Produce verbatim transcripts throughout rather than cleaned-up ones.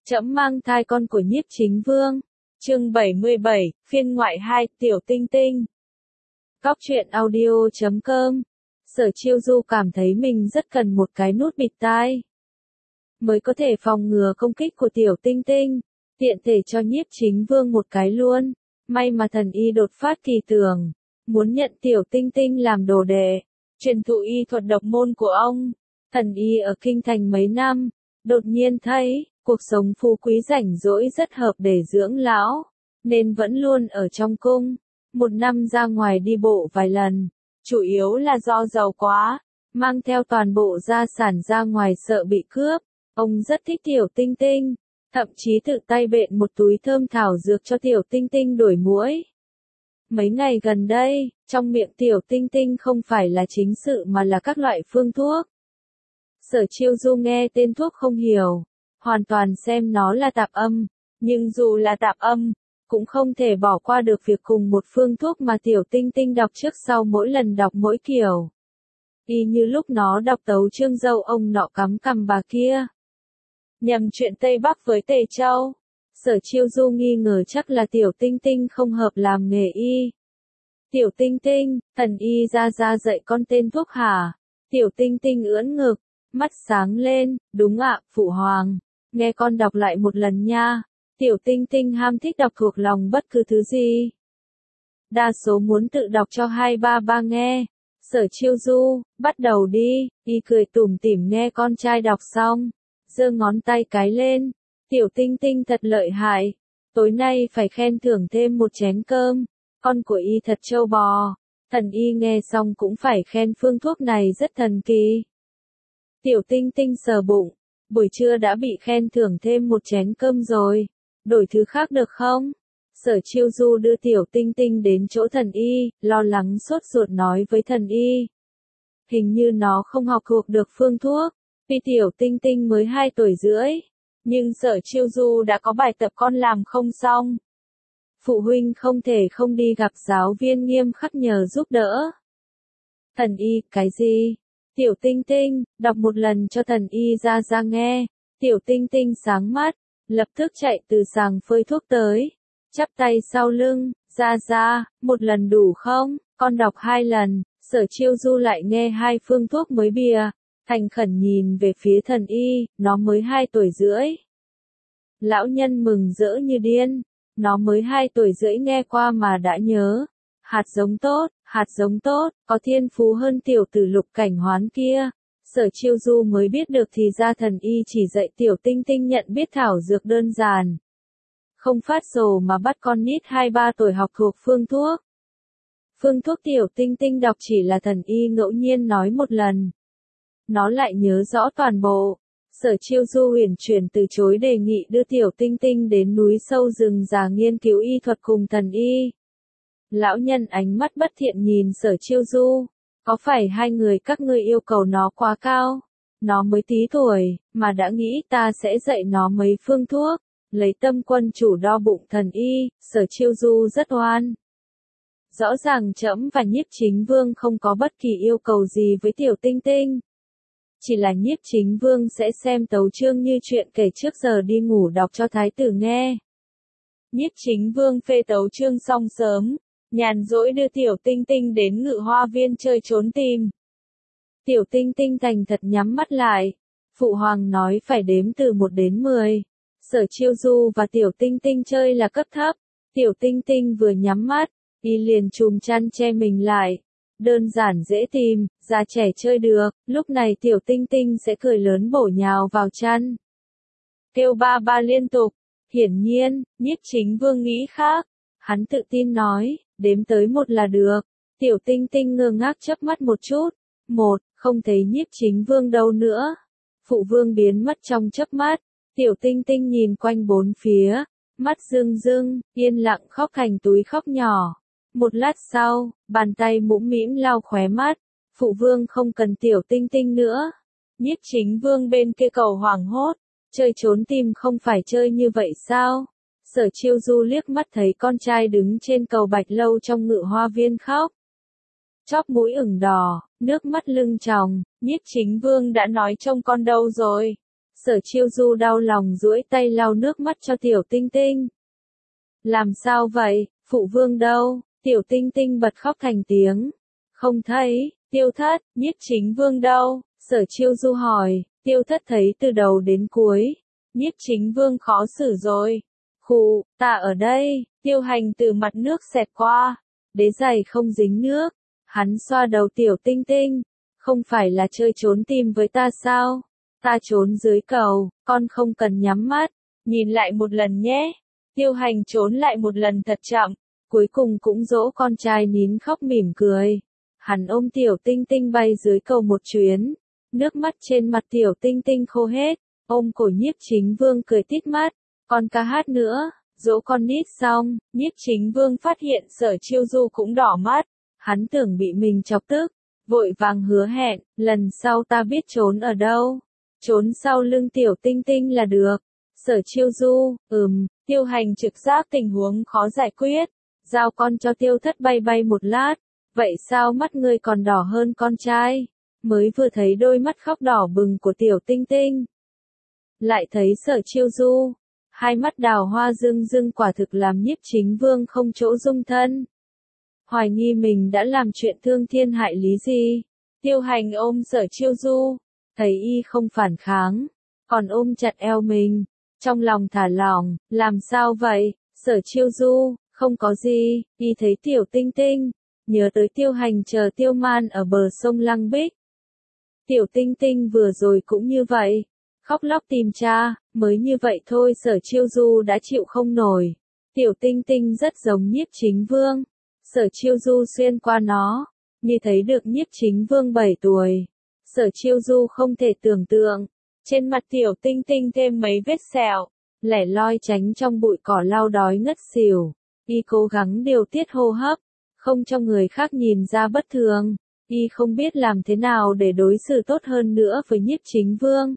Trẫm mang thai con của Nhiếp Chính Vương. Chương bảy mươi bảy, phiên ngoại hai, Tiểu Tinh Tinh. Cóc truyện audio chấm com. Sở Chiêu Du cảm thấy mình rất cần một cái nút bịt tai, mới có thể phòng ngừa công kích của Tiểu Tinh Tinh, tiện thể cho Nhiếp Chính Vương một cái luôn. May mà thần y đột phát kỳ tưởng, muốn nhận Tiểu Tinh Tinh làm đồ đệ, truyền thụ y thuật độc môn của ông. Thần y ở kinh thành mấy năm, đột nhiên thấy cuộc sống phú quý rảnh rỗi rất hợp để dưỡng lão, nên vẫn luôn ở trong cung. Một năm ra ngoài đi bộ vài lần, chủ yếu là do giàu quá, mang theo toàn bộ gia sản ra ngoài sợ bị cướp. Ông rất thích Tiểu Tinh Tinh, thậm chí tự tay bện một túi thơm thảo dược cho Tiểu Tinh Tinh đuổi muỗi. Mấy ngày gần đây, trong miệng Tiểu Tinh Tinh không phải là chính sự mà là các loại phương thuốc. Sở Chiêu Du nghe tên thuốc không hiểu, hoàn toàn xem nó là tạp âm, nhưng dù là tạp âm, cũng không thể bỏ qua được việc cùng một phương thuốc mà Tiểu Tinh Tinh đọc trước sau mỗi lần đọc mỗi kiểu. Y như lúc nó đọc tấu chương dâu ông nọ cắm cằm bà kia. Nhầm chuyện Tây Bắc với Tề Châu, Sở Chiêu Du nghi ngờ chắc là Tiểu Tinh Tinh không hợp làm nghề y. Tiểu Tinh Tinh, thần y ra ra dạy con tên thuốc hả? Tiểu Tinh Tinh ưỡn ngực, mắt sáng lên, đúng ạ, phụ hoàng. Nghe con đọc lại một lần nha. Tiểu Tinh Tinh ham thích đọc thuộc lòng bất cứ thứ gì. Đa số muốn tự đọc cho hai ba ba nghe. Sở Chiêu Du, bắt đầu đi. Y cười tủm tỉm nghe con trai đọc xong, giơ ngón tay cái lên. Tiểu Tinh Tinh thật lợi hại. Tối nay phải khen thưởng thêm một chén cơm. Con của y thật trâu bò. Thần y nghe xong cũng phải khen phương thuốc này rất thần kỳ. Tiểu Tinh Tinh sờ bụng. Buổi trưa đã bị khen thưởng thêm một chén cơm rồi. Đổi thứ khác được không? Sở Chiêu Du đưa Tiểu Tinh Tinh đến chỗ thần y, lo lắng sốt ruột nói với thần y. Hình như nó không học thuộc được phương thuốc, vì Tiểu Tinh Tinh mới hai tuổi rưỡi. Nhưng Sở Chiêu Du đã có bài tập con làm không xong. Phụ huynh không thể không đi gặp giáo viên nghiêm khắc nhờ giúp đỡ. Thần y, cái gì? Tiểu Tinh Tinh, đọc một lần cho thần y ra ra nghe. Tiểu Tinh Tinh sáng mắt, lập tức chạy từ sàng phơi thuốc tới, chắp tay sau lưng, ra ra, một lần đủ không? Con đọc hai lần. Sở Chiêu Du lại nghe hai phương thuốc mới bìa, thành khẩn nhìn về phía thần y, nó mới hai tuổi rưỡi. Lão nhân mừng rỡ như điên, nó mới hai tuổi rưỡi nghe qua mà đã nhớ. Hạt giống tốt, hạt giống tốt, có thiên phú hơn tiểu tử Lục Cảnh Hoán kia. Sở Chiêu Du mới biết được thì ra thần y chỉ dạy Tiểu Tinh Tinh nhận biết thảo dược đơn giản. Không phát rồ mà bắt con nít hai ba tuổi học thuộc phương thuốc. Phương thuốc Tiểu Tinh Tinh đọc chỉ là thần y ngẫu nhiên nói một lần. Nó lại nhớ rõ toàn bộ. Sở Chiêu Du huyền chuyển từ chối đề nghị đưa Tiểu Tinh Tinh đến núi sâu rừng già nghiên cứu y thuật cùng thần y. Lão nhân ánh mắt bất thiện nhìn Sở Chiêu Du. Có phải hai người các ngươi yêu cầu nó quá cao? Nó mới tí tuổi, mà đã nghĩ ta sẽ dạy nó mấy phương thuốc. Lấy tâm quân chủ đo bụng thần y, Sở Chiêu Du rất oan. Rõ ràng trẫm và Nhiếp Chính Vương không có bất kỳ yêu cầu gì với Tiểu Tinh Tinh. Chỉ là Nhiếp Chính Vương sẽ xem tấu chương như chuyện kể trước giờ đi ngủ đọc cho thái tử nghe. Nhiếp Chính Vương phê tấu chương xong sớm, nhàn rỗi đưa Tiểu Tinh Tinh đến Ngự Hoa Viên chơi trốn tìm. Tiểu Tinh Tinh thành thật nhắm mắt lại. Phụ hoàng nói phải đếm từ một đến mười. Sở Chiêu Du và Tiểu Tinh Tinh chơi là cấp thấp. Tiểu Tinh Tinh vừa nhắm mắt, y liền chùm chăn che mình lại. Đơn giản dễ tìm, già trẻ chơi được. Lúc này Tiểu Tinh Tinh sẽ cười lớn bổ nhào vào chăn, kêu ba ba liên tục. Hiển nhiên, Nhiếp Chính Vương nghĩ khác. Hắn tự tin nói, đếm tới một là được. Tiểu Tinh Tinh ngơ ngác chớp mắt một chút. Một, không thấy Nhiếp Chính Vương đâu nữa. Phụ vương biến mất trong chớp mắt. Tiểu Tinh Tinh nhìn quanh bốn phía, mắt rưng rưng, yên lặng khóc thành túi khóc nhỏ. Một lát sau, bàn tay mũm mĩm lau khóe mắt. Phụ vương không cần Tiểu Tinh Tinh nữa. Nhiếp Chính Vương bên kia cầu hoảng hốt. Chơi trốn tìm không phải chơi như vậy sao? Sở Chiêu Du liếc mắt thấy con trai đứng trên cầu Bạch Lâu trong Ngự Hoa Viên khóc. Chóp mũi ửng đỏ, nước mắt lưng tròng. Nhiếp Chính Vương đã nói trông con đâu rồi? Sở Chiêu Du đau lòng duỗi tay lau nước mắt cho Tiểu Tinh Tinh. Làm sao vậy, phụ vương đâu? Tiểu Tinh Tinh bật khóc thành tiếng. Không thấy, Tiêu Thất, Nhiếp Chính Vương đâu? Sở Chiêu Du hỏi. Tiêu Thất thấy từ đầu đến cuối. Nhiếp Chính Vương khó xử rồi. Khụ, ta ở đây. Tiêu Hành từ mặt nước xẹt qua. Đế giày không dính nước. Hắn xoa đầu Tiểu Tinh Tinh. Không phải là chơi trốn tìm với ta sao? Ta trốn dưới cầu, con không cần nhắm mắt. Nhìn lại một lần nhé. Tiêu Hành trốn lại một lần thật chậm. Cuối cùng cũng dỗ con trai nín khóc mỉm cười. Hắn ôm Tiểu Tinh Tinh bay dưới cầu một chuyến. Nước mắt trên mặt Tiểu Tinh Tinh khô hết. Ôm cổ Nhiếp Chính Vương cười tít mắt. Con ca hát nữa. Dỗ con nít xong, Nhiếp Chính Vương phát hiện Sở Chiêu Du cũng đỏ mắt. Hắn tưởng bị mình chọc tức. Vội vàng hứa hẹn, lần sau ta biết trốn ở đâu. Trốn sau lưng Tiểu Tinh Tinh là được. Sở Chiêu Du, ừm, Tiêu Hành trực giác tình huống khó giải quyết. Giao con cho Tiêu Thất bay bay một lát. Vậy sao mắt ngươi còn đỏ hơn con trai? Mới vừa thấy đôi mắt khóc đỏ bừng của Tiểu Tinh Tinh. Lại thấy Sở Chiêu Du. Hai mắt đào hoa rưng rưng quả thực làm Nhiếp Chính Vương không chỗ dung thân. Hoài nghi mình đã làm chuyện thương thiên hại lý gì. Tiêu Hành ôm Sở Chiêu Du. Thấy y không phản kháng. Còn ôm chặt eo mình. Trong lòng thả lỏng, làm sao vậy? Sở Chiêu Du, không có gì. Y thấy Tiểu Tinh Tinh. Nhớ tới Tiêu Hành chờ Tiêu Man ở bờ sông Lăng Bích. Tiểu Tinh Tinh vừa rồi cũng như vậy. Khóc lóc tìm cha, mới như vậy thôi Sở Chiêu Du đã chịu không nổi. Tiểu Tinh Tinh rất giống Nhiếp Chính Vương. Sở Chiêu Du xuyên qua nó, như thấy được Nhiếp Chính Vương bảy tuổi. Sở Chiêu Du không thể tưởng tượng. Trên mặt Tiểu Tinh Tinh thêm mấy vết sẹo, lẻ loi tránh trong bụi cỏ lau đói ngất xỉu. Y cố gắng điều tiết hô hấp, không cho người khác nhìn ra bất thường. Y không biết làm thế nào để đối xử tốt hơn nữa với Nhiếp Chính Vương.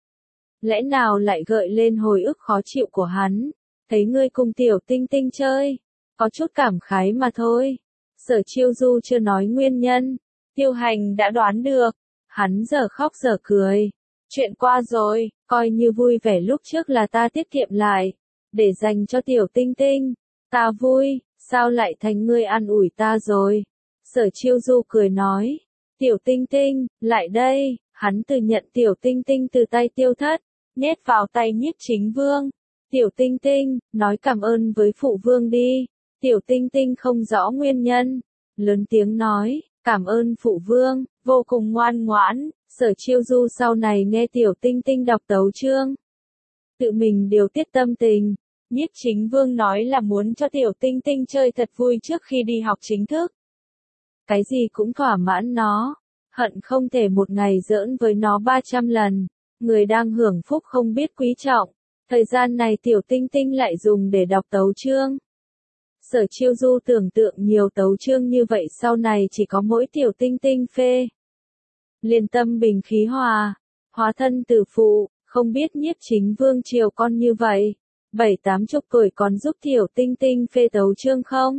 Lẽ nào lại gợi lên hồi ức khó chịu của hắn. Thấy ngươi cùng Tiểu Tinh Tinh chơi, có chút cảm khái mà thôi. Sở Chiêu Du chưa nói nguyên nhân. Tiêu Hành đã đoán được. Hắn giờ khóc giờ cười. Chuyện qua rồi, coi như vui vẻ lúc trước là ta tiết kiệm lại. Để dành cho Tiểu Tinh Tinh. Ta vui, sao lại thành ngươi an ủi ta rồi? Sở Chiêu Du cười nói. Tiểu Tinh Tinh, lại đây. Hắn từ nhận Tiểu Tinh Tinh từ tay Tiêu Thất. Nhét vào tay Nhiếp Chính Vương. Tiểu Tinh Tinh, nói cảm ơn với phụ vương đi. Tiểu Tinh Tinh không rõ nguyên nhân. Lớn tiếng nói, cảm ơn phụ vương, vô cùng ngoan ngoãn. Sở Chiêu Du sau này nghe Tiểu Tinh Tinh đọc tấu chương. Tự mình điều tiết tâm tình. Nhiếp Chính Vương nói là muốn cho Tiểu Tinh Tinh chơi thật vui trước khi đi học chính thức. Cái gì cũng thỏa mãn nó. Hận không thể một ngày giỡn với nó ba trăm lần. Người đang hưởng phúc không biết quý trọng. Thời gian này Tiểu Tinh Tinh lại dùng để đọc tấu chương. Sở Chiêu Du tưởng tượng nhiều tấu chương như vậy sau này chỉ có mỗi Tiểu Tinh Tinh phê. Liền tâm bình khí hòa. Hóa thân tử phụ, không biết Nhiếp Chính Vương chiều con như vậy. Bảy tám chục tuổi còn giúp Tiểu Tinh Tinh phê tấu chương không?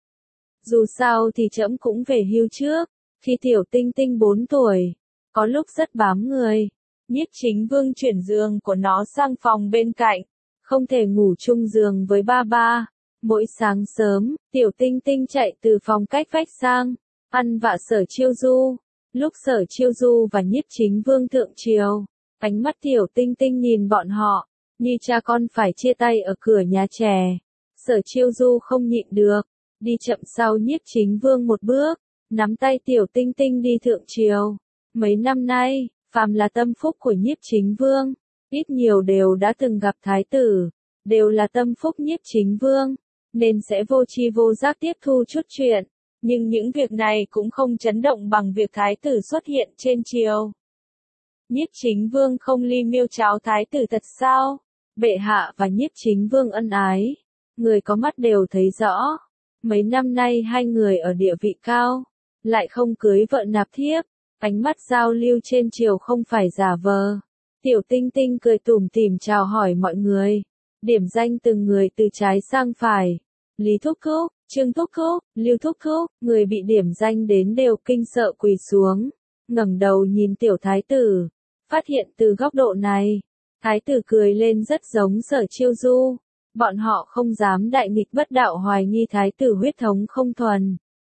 Dù sao thì trẫm cũng về hưu trước. Khi Tiểu Tinh Tinh bốn tuổi. Có lúc rất bám người. Nhiếp Chính Vương chuyển giường của nó sang phòng bên cạnh. Không thể ngủ chung giường với ba ba. Mỗi sáng sớm, Tiểu Tinh Tinh chạy từ phòng cách vách sang. Ăn vạ Sở Chiêu Du. Lúc Sở Chiêu Du và Nhiếp Chính Vương thượng triều. Ánh mắt Tiểu Tinh Tinh nhìn bọn họ. Như cha con phải chia tay ở cửa nhà trẻ. Sở Chiêu Du không nhịn được. Đi chậm sau Nhiếp Chính Vương một bước. Nắm tay Tiểu Tinh Tinh đi thượng triều. Mấy năm nay, phàm là tâm phúc của Nhiếp Chính Vương, ít nhiều đều đã từng gặp thái tử, đều là tâm phúc Nhiếp Chính Vương, nên sẽ vô tri vô giác tiếp thu chút chuyện, nhưng những việc này cũng không chấn động bằng việc thái tử xuất hiện trên triều. Nhiếp Chính Vương không ly miêu cháo thái tử thật sao? Bệ hạ và Nhiếp Chính Vương ân ái, người có mắt đều thấy rõ. Mấy năm nay hai người ở địa vị cao, lại không cưới vợ nạp thiếp. Ánh mắt giao lưu trên triều không phải giả vờ. Tiểu Tinh Tinh cười tủm tỉm chào hỏi mọi người. Điểm danh từng người từ trái sang phải. Lý Thúc Thúc, Trương Thúc Thúc, Lưu Thúc Thúc, người bị điểm danh đến đều kinh sợ quỳ xuống. Ngẩng đầu nhìn Tiểu Thái tử. Phát hiện từ góc độ này, Thái tử cười lên rất giống Sở Chiêu Du. Bọn họ không dám đại nghịch bất đạo hoài nghi thái tử huyết thống không thuần.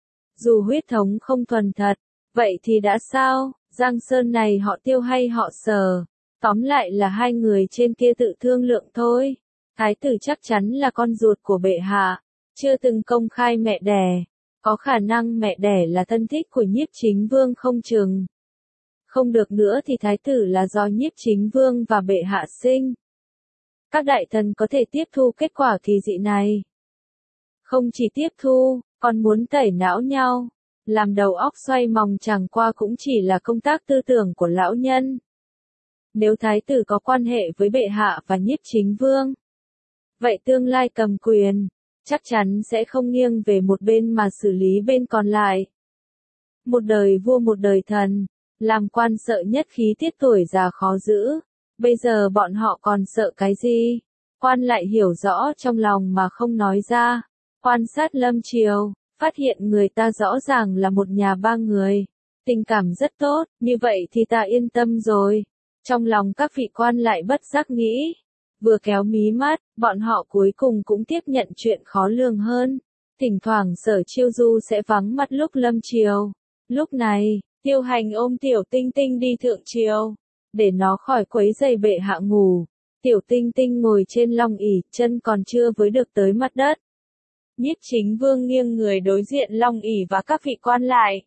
Dù huyết thống không thuần thật, vậy thì đã sao, Giang Sơn này họ Tiêu hay họ Sở. Tóm lại là hai người trên kia tự thương lượng thôi. Thái tử chắc chắn là con ruột của bệ hạ, chưa từng công khai mẹ đẻ. Có khả năng mẹ đẻ là thân thích của Nhiếp Chính Vương không chừng. Không được nữa thì thái tử là do Nhiếp Chính Vương và bệ hạ sinh. Các đại thần có thể tiếp thu kết quả kỳ dị này. Không chỉ tiếp thu, còn muốn tẩy não nhau. Làm đầu óc xoay mòng chẳng qua cũng chỉ là công tác tư tưởng của lão nhân. Nếu thái tử có quan hệ với bệ hạ và Nhiếp Chính Vương, vậy tương lai cầm quyền, chắc chắn sẽ không nghiêng về một bên mà xử lý bên còn lại. Một đời vua một đời thần, làm quan sợ nhất khí tiết tuổi già khó giữ. Bây giờ bọn họ còn sợ cái gì? Quan lại hiểu rõ trong lòng mà không nói ra. Quan sát Lâm Triều, phát hiện người ta rõ ràng là một nhà ba người. Tình cảm rất tốt, như vậy thì ta yên tâm rồi. Trong lòng các vị quan lại bất giác nghĩ. Vừa kéo mí mắt, bọn họ cuối cùng cũng tiếp nhận chuyện khó lường hơn. Thỉnh thoảng Sở Chiêu Du sẽ vắng mặt lúc Lâm Triều. Lúc này, Tiêu Hành ôm Tiểu Tinh Tinh đi thượng triều. Để nó khỏi quấy rầy bệ hạ ngủ. Tiểu Tinh Tinh ngồi trên long ỷ, chân còn chưa với được tới mặt đất. Nhiếp Chính Vương nghiêng người đối diện long ỷ và các vị quan lại.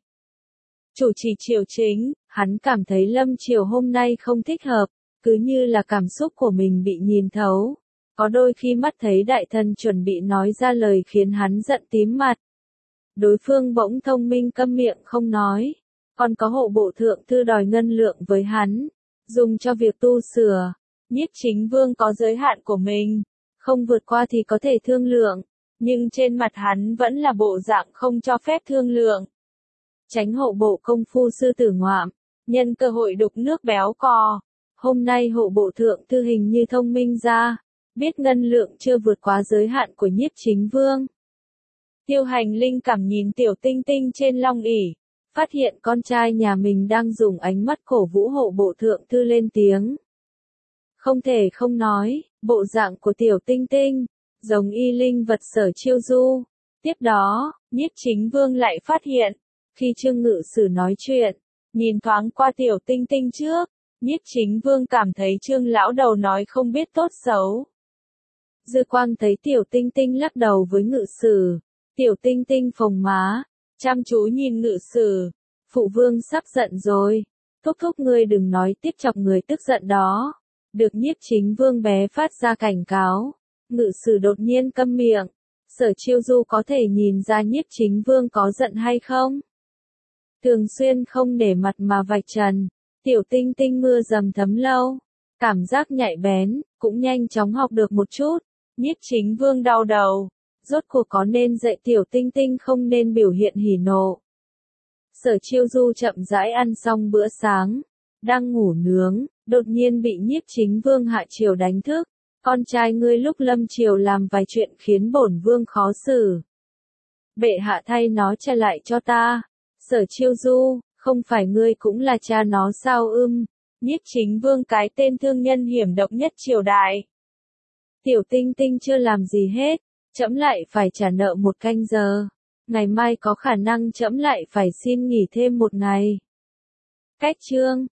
Chủ trì triều chính, hắn cảm thấy Lâm Triều hôm nay không thích hợp, cứ như là cảm xúc của mình bị nhìn thấu. Có đôi khi mắt thấy đại thần chuẩn bị nói ra lời khiến hắn giận tím mặt. Đối phương bỗng thông minh câm miệng không nói. Còn có hộ bộ thượng thư đòi ngân lượng với hắn, dùng cho việc tu sửa. Nhiếp Chính Vương có giới hạn của mình, không vượt qua thì có thể thương lượng, nhưng trên mặt hắn vẫn là bộ dạng không cho phép thương lượng. Chánh hộ bộ công phu sư tử ngoạm, nhân cơ hội đục nước béo cò. Hôm nay hộ bộ thượng thư hình như thông minh ra, biết ngân lượng chưa vượt quá giới hạn của Nhiếp Chính Vương. Tiêu Hành linh cảm nhìn Tiểu Tinh Tinh trên long ỷ, phát hiện con trai nhà mình đang dùng ánh mắt cổ vũ hộ bộ thượng thư lên tiếng. Không thể không nói, bộ dạng của Tiểu Tinh Tinh, giống y linh vật Sở Chiêu Du. Tiếp đó, Nhiếp Chính Vương lại phát hiện, khi Trương Ngự Sử nói chuyện, nhìn thoáng qua Tiểu Tinh Tinh trước, Nhiếp Chính Vương cảm thấy Trương lão đầu nói không biết tốt xấu. Dư Quang thấy Tiểu Tinh Tinh lắc đầu với Ngự Sử, Tiểu Tinh Tinh phồng má, chăm chú nhìn Ngự Sử, phụ vương sắp giận rồi, thúc thúc ngươi đừng nói tiếp chọc người tức giận đó. Được Nhiếp Chính Vương bé phát ra cảnh cáo, Ngự Sử đột nhiên câm miệng. Sở Chiêu Du có thể nhìn ra Nhiếp Chính Vương có giận hay không? Thường xuyên không nể mặt mà vạch trần, Tiểu Tinh Tinh mưa dầm thấm lâu, cảm giác nhạy bén, cũng nhanh chóng học được một chút. Nhiếp Chính Vương đau đầu, rốt cuộc có nên dạy Tiểu Tinh Tinh không nên biểu hiện hỉ nộ. Sở Chiêu Du chậm rãi ăn xong bữa sáng, đang ngủ nướng, đột nhiên bị Nhiếp Chính Vương hạ triều đánh thức. Con trai ngươi lúc lâm triều làm vài chuyện khiến bổn vương khó xử. Bệ hạ thay nó trả lại cho ta. Sở Chiêu Du, không phải ngươi cũng là cha nó sao ưm? Nhiếp Chính Vương cái tên thương nhân hiểm độc nhất triều đại. Tiểu Tinh Tinh chưa làm gì hết, trẫm lại phải trả nợ một canh giờ. Ngày mai có khả năng trẫm lại phải xin nghỉ thêm một ngày. Cách chương